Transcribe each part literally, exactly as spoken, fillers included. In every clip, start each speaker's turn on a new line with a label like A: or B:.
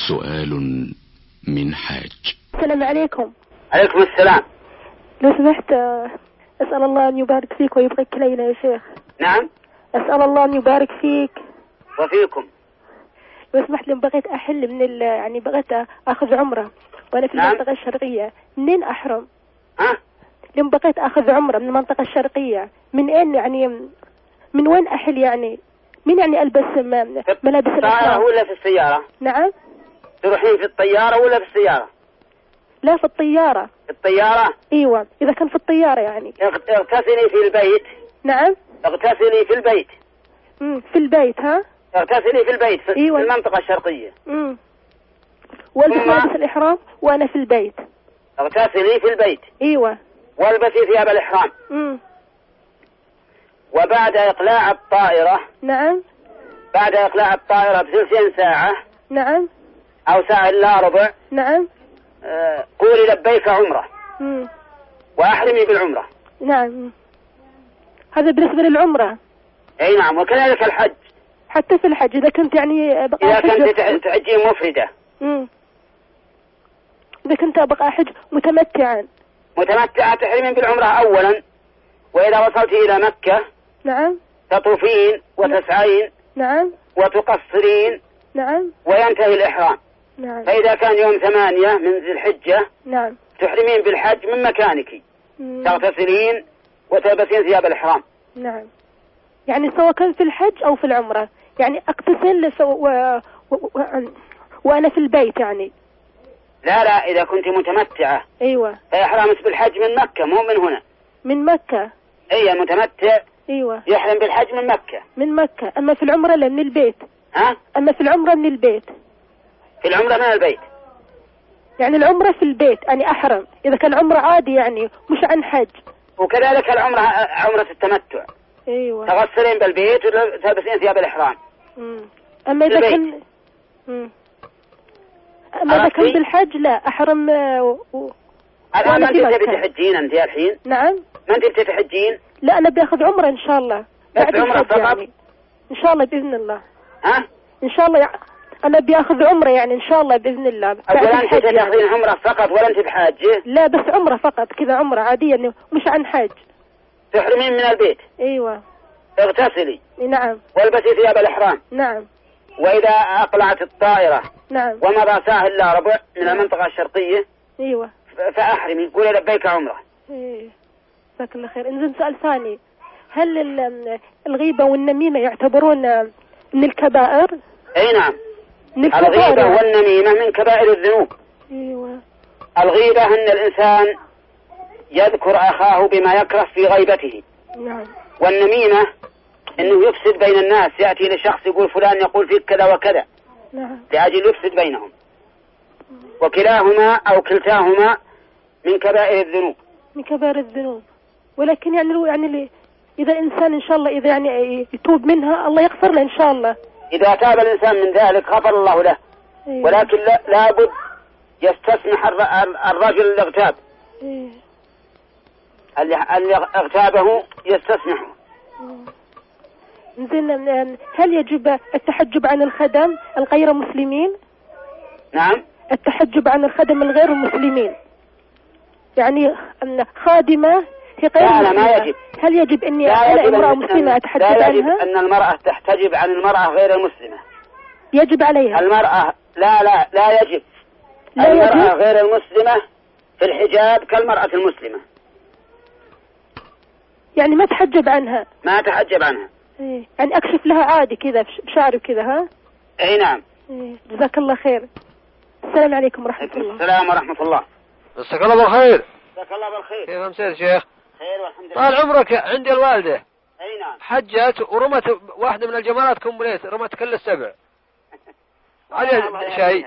A: سؤال من حاج.
B: السلام عليكم.
C: عليكم السلام.
B: لو سمحت أسأل الله أن يبارك فيك ويبقيك ليلة يا شيخ.
C: نعم.
B: أسأل الله أن يبارك فيك
C: وفيكم.
B: لو سمحت لي بغيت أحل من ال... يعني بغيت أخذ عمرة وأنا في نعم. المنطقة الشرقية، منين أحرم؟
C: ها؟
B: لما بغيت أخذ عمرة من المنطقة الشرقية، من أين يعني من وين أحل يعني؟ من يعني ألبس ملابس الإحرام؟
C: ولا في السيارة؟
B: نعم.
C: تروحين في الطيارة ولا في السيارة؟
B: لا في الطيارة.
C: في الطيارة؟
B: ايوه اذا كان في الطيارة يعني.
C: اغتسلي في البيت.
B: نعم.
C: اغتسلي في البيت.
B: امم في البيت ها؟
C: اغتسلي في البيت في,
B: أيوة.
C: في المنطقة الشرقية.
B: امم والبس ملابس الإحرام وانا في البيت.
C: اغتسلي في البيت.
B: ايوه.
C: والبسي ثياب الإحرام.
B: امم
C: وبعد إقلاع الطائرة.
B: نعم.
C: بعد إقلاع الطائرة بثلثين ساعة.
B: نعم.
C: أو ساعة إلا ربع.
B: نعم.
C: آه قولي لبيك عمرة.
B: امم
C: وأحرمي بالعمرة.
B: نعم. هذا بالنسبة للعمرة.
C: أي نعم. وكذلك الحج.
B: حتى في الحج إذا كنت يعني
C: بقى إذا كنت تحجي مفردة.
B: امم إذا كنت أبقى حج متمتعا.
C: متمتعة تحرمين بالعمرة أولا، وإذا وصلت إلى مكة.
B: نعم.
C: تطوفين وتسعين.
B: نعم.
C: وتقصرين.
B: نعم.
C: وينتهي الإحرام.
B: نعم.
C: فإذا كان يوم ثمانية من ذي الحجة.
B: نعم.
C: تحرمين بالحج من مكانك. مم. تغتسلين وتلبسين ثياب الإحرام.
B: نعم. يعني سواء كان في الحج أو في العمرة، يعني أغتسل و... و... و... وأنا في البيت يعني.
C: لا لا إذا كنت متمتعة.
B: أيوة.
C: فإحرامك بالحج من مكة مو من هنا.
B: من مكة.
C: أي متمتع.
B: أيوة.
C: يحرم بالحج من مكة.
B: من مكة. أما في العمرة لا من البيت.
C: ها؟
B: أما في العمرة من البيت.
C: في العمرة من البيت.
B: يعني العمرة في البيت أنا أحرم إذا كان عمرة عادي يعني مش عن حج.
C: وكذلك العمرة عمرة التمتع.
B: أيوة.
C: تغسلين بالبيت وتلبسين ثياب الإحرام.
B: مم. أما إذا كان مم. أما إذا كان بالحج لا أحرم و...
C: الآن ما أنت تبي تحجين أنت الحين؟
B: نعم.
C: ما أنت بتحجين؟
B: لا أنا بأخذ عمرة إن شاء الله.
C: بعد عمرة فقط؟ يعني.
B: إن شاء الله بإذن الله.
C: ها؟
B: إن شاء الله يعني. أنا بأخذ عمرة يعني إن شاء الله بإذن الله.
C: أقول أنت تأخذين يعني. عمرة فقط ولا أنت بحاجة؟
B: لا بس عمرة فقط كذا عمرة عادية مش عن حاج.
C: تحرمين من البيت.
B: أيوة.
C: اغتسلي.
B: نعم.
C: والبسي ثياب الإحرام.
B: نعم.
C: وإذا أقلعت الطائرة.
B: نعم.
C: ومضى ساعة إلا ربع من المنطقة الشرقية.
B: أيوة.
C: فأحرمي قولي لبيك عمرة.
B: إيه. جزاك الله خير. إنزين سؤال ثاني، هل الغيبة والنميمة يعتبرون من الكبائر؟
C: أي نعم. الغيبة والنميمة من كبائر الذنوب.
B: أيوة.
C: الغيبة أن الإنسان يذكر أخاه بما يكره في غيبته.
B: نعم.
C: والنميمة أنه يفسد بين الناس، يأتي لشخص يقول فلان يقول فيك كذا وكذا.
B: نعم.
C: لأجل يفسد بينهم. وكلاهما أو كلتاهما من كبائر الذنوب.
B: من كبائر الذنوب. ولكن يعني يعني إذا إنسان إن شاء الله إذا يعني يتوب منها الله يغفر له إن شاء الله.
C: إذا تاب الإنسان من ذلك غفر الله له.
B: أيوة.
C: ولكن لا لابد يستسمح الرجل اللي اغتاب.
B: أيوة.
C: اللي اغتابه يستسمحه.
B: زين، هل يجب التحجب عن الخدم الغير مسلمين؟
C: نعم.
B: التحجب عن الخدم الغير المسلمين يعني خادمة هي غير
C: لا لا ما يجب.
B: هل يجب أني أنا امرأة مسلمة أتحجب عنها؟
C: لا يجب أن المرأة تحتجب عن المرأة غير المسلمة.
B: يجب عليها
C: المرأة لا لا لا يجب.
B: لا
C: المرأة
B: يجب.
C: غير المسلمة في الحجاب كالمرأة المسلمة.
B: يعني ما تحجب عنها.
C: ما تحجب عنها.
B: إيه. يعني أكشف لها عادي كذا بشعري كذا ها؟
C: أي نعم.
B: إيه. جزاك الله خير. السلام عليكم ورحمة الله.
C: السلام ورحمة الله.
D: مساك الله بالخير.
C: مساك الله بالخير.
D: كيف أمسيت شيخ؟
C: خير والحمد لله.
D: طال عمرك عندي الوالدة.
C: أي نعم.
D: حجت ورمت واحدة من الجمالات كومبليت، رمت كل السبع. عليها شيء.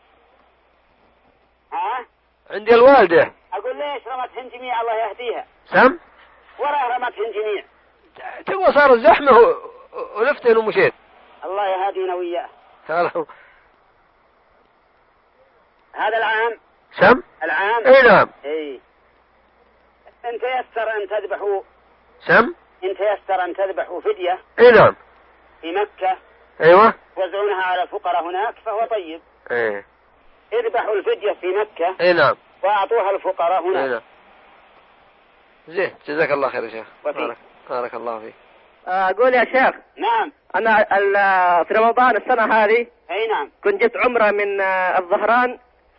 C: ها؟
D: عندي الوالدة.
C: أقول ليش رمتهن جميع الله يهديها.
D: سم؟
C: ورا رمتهن جميع.
D: تبغى صار الزحمة ولفتهن ومشيت.
C: الله يهدينا وياه.
D: هذا
C: هذا العام.
D: سم؟
C: العام.
D: اي نعم.
C: اي. ان تيسر ان تذبحوا.
D: سم؟
C: ان تيسر ان تذبحوا فدية.
D: اي نعم.
C: في مكة.
D: ايوه.
C: وزعونها على الفقراء هناك فهو طيب.
D: ايه
C: اذبحوا الفدية في مكة
D: ايه نعم
C: واعطوها الفقراء هنا.
D: ايه نعم. زين جزاك الله خير يا شيخ.
C: بارك.
D: بارك الله فيك.
E: أقول يا شيخ.
C: نعم.
E: أنا في رمضان السنة هذه.
C: أي نعم.
E: كنت جبت عمرة من الظهران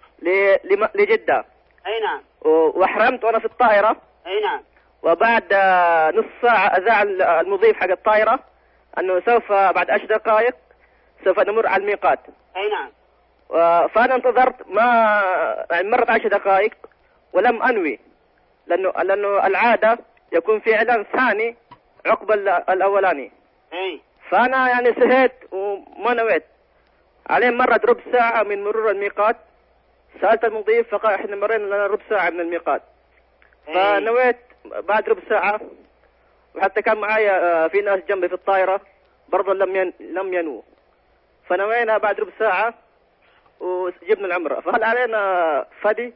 E: لجدة.
C: أي نعم.
E: وحرمت وأنا في الطائرة.
C: أي نعم.
E: وبعد نص ساعة أذاع المضيف حق الطائرة أنه سوف بعد عشر دقائق سوف نمر على الميقات.
C: أي نعم.
E: فأنا انتظرت ما يعني مرت عشر دقائق ولم أنوي، لأنه لأنه العادة يكون في إعلان ثاني عقب الأولاني.
C: أي.
E: فأنا يعني سهيت وما نويت. عليه مرت ربع ساعة من مرور الميقات، سألت المضيف فقال إحنا مرينا لنا ربع ساعة من الميقات. فنويت بعد ربع ساعة، وحتى كان معايا في ناس جنبي في الطائرة برضه لم ين... لم ينووا. فنوينا بعد ربع ساعة وجبنا العمرة. فهل علينا فدي؟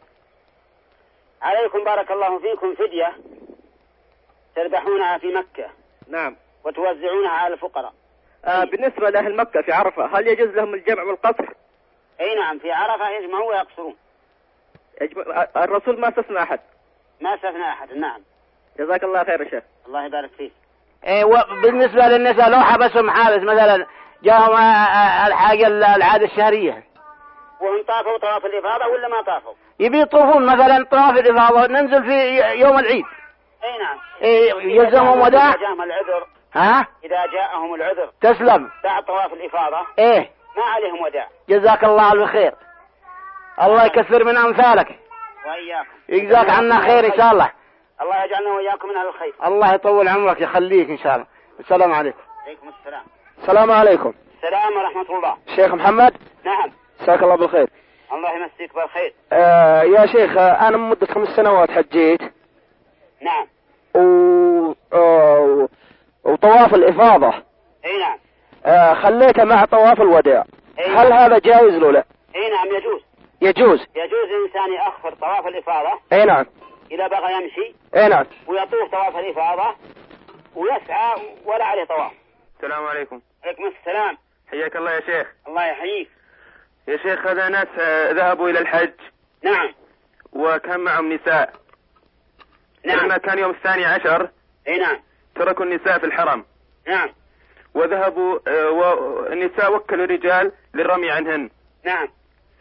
C: عليكم بارك الله فيكم فدية تذبحونها في مكة.
E: نعم.
C: وتوزعونها على الفقراء.
E: آه بالنسبة لأهل مكة في عرفة هل يجوز لهم الجمع والقصر؟
C: أي نعم، في عرفة يجمعوا ويقصرون.
E: يجمع... الرسول ما استثنى أحد.
C: ما استثنى أحد. نعم.
E: جزاك الله خير يا شيخ.
C: الله يبارك فيك.
F: إيه وبالنسبة للنساء لو حبسهم حابس مثلا جاهم الحاجة العادة الشهرية
C: وهم طافوا طواف الإفاضة ولا ما طافوا؟
F: يبي يطوفون مثلا طواف الإفاضة ننزل في يوم العيد.
C: أي نعم.
F: إيه يلزمهم وداع.
C: إذا جاءهم العذر.
F: ها؟
C: إذا جاءهم العذر.
F: تسلم.
C: بعد طواف الإفاضة.
F: إيه.
C: ما عليهم وداع.
F: جزاك الله الخير. الله يكثر من أمثالك.
C: وإياكم.
F: يجزاك عنا خير إن شاء الله.
C: الله يجعلنا وإياكم من أهل الخير.
F: الله يطول عمرك يخليك إن شاء الله. السلام عليكم.
C: عليكم السلام.
G: السلام عليكم.
C: السلام ورحمة الله.
G: شيخ محمد.
C: نعم.
G: مساك الله بالخير.
C: الله يمسيك بالخير.
G: آه يا شيخ أنا من مدة خمس سنوات حجيت.
C: نعم.
G: و... آه... وطواف الإفاضة.
C: أي نعم.
G: آه خليته مع طواف الوداع.
C: أي
G: هل
C: نعم.
G: هذا جائز له لا؟
C: أي نعم يجوز.
G: يجوز.
C: يجوز الإنسان يأخر طواف الإفاضة.
G: أي نعم.
C: إذا بغى يمشي.
G: أي نعم.
C: ويطوف طواف الإفاضة ويسعى ولا عليه طواف.
H: السلام عليكم.
C: عليكم السلام.
H: حياك الله يا شيخ.
C: الله يحييك.
H: يا شيخ هذا ناس ذهبوا إلى الحج.
C: نعم.
H: وكان معهم نساء.
C: نعم.
H: لما كان يوم الثاني عشر.
C: اي نعم.
H: تركوا النساء في الحرم.
C: نعم.
H: وذهبوا والنساء وكلوا الرجال للرمي عنهن.
C: نعم.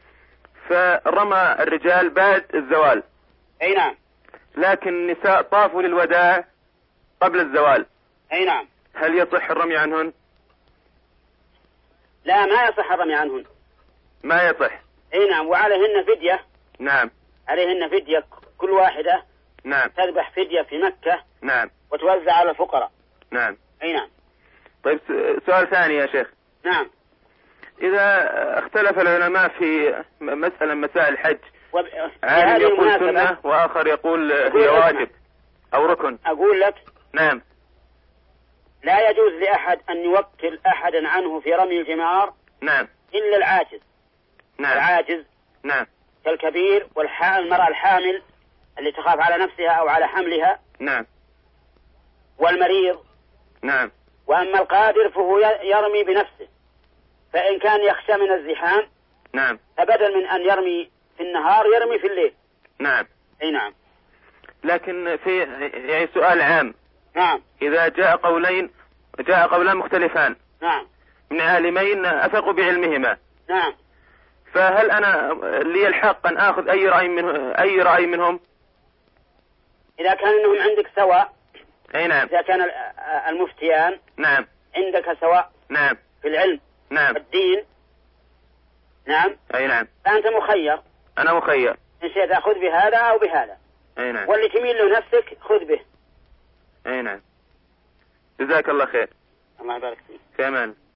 H: فرمى الرجال بعد الزوال.
C: اي نعم.
H: لكن النساء طافوا للوداع قبل الزوال.
C: اي نعم.
H: هل يصح الرمي عنهن؟
C: لا ما يصح الرمي عنهن.
H: ما يصح.
C: اي نعم. وعليهن فدية.
H: نعم.
C: عليهن فدية كل واحدة.
H: نعم.
C: تذبح فدية في مكة.
H: نعم.
C: وتوزع على الفقراء.
H: نعم.
C: اي نعم.
H: طيب سؤال ثاني يا شيخ.
C: نعم.
H: إذا اختلف العلماء في مسألة مسائل الحج
C: وب...
H: عالم يقول سنة وآخر يقول هي واجب أو ركن.
C: أقول لك.
H: نعم.
C: لا يجوز لأحد أن يوكل أحدا عنه في رمي الجمار.
H: نعم.
C: إلا العاجز.
H: نعم.
C: العاجز.
H: نعم.
C: كالكبير والمرأة الحامل اللي تخاف على نفسها أو على حملها.
H: نعم.
C: والمريض.
H: نعم.
C: وأما القادر فهو يرمي بنفسه، فإن كان يخشى من الزحام.
H: نعم.
C: فبدل من أن يرمي في النهار يرمي في الليل.
H: نعم.
C: أي نعم.
H: لكن في يعني سؤال عام.
C: نعم.
H: إذا جاء قولين جاء قولان مختلفان.
C: نعم.
H: من عالمين أثقوا بعلمهما.
C: نعم.
H: فهل أنا لي الحق أن آخذ أي رأي منه أي رأي منهم؟
C: إذا كان إنهم عندك سواء.
H: أي نعم.
C: إذا كان المفتيان.
H: نعم.
C: عندك سواء.
H: نعم.
C: في العلم.
H: نعم.
C: الدين. نعم.
H: أي نعم.
C: فأنت مخير.
H: أنا مخير.
C: إن شئت أخذ بهذا أو بهذا.
H: أي نعم.
C: واللي تميل له نفسك خذ به.
H: أي نعم. جزاك الله خير.
C: الله يبارك فيك.
H: في أمان.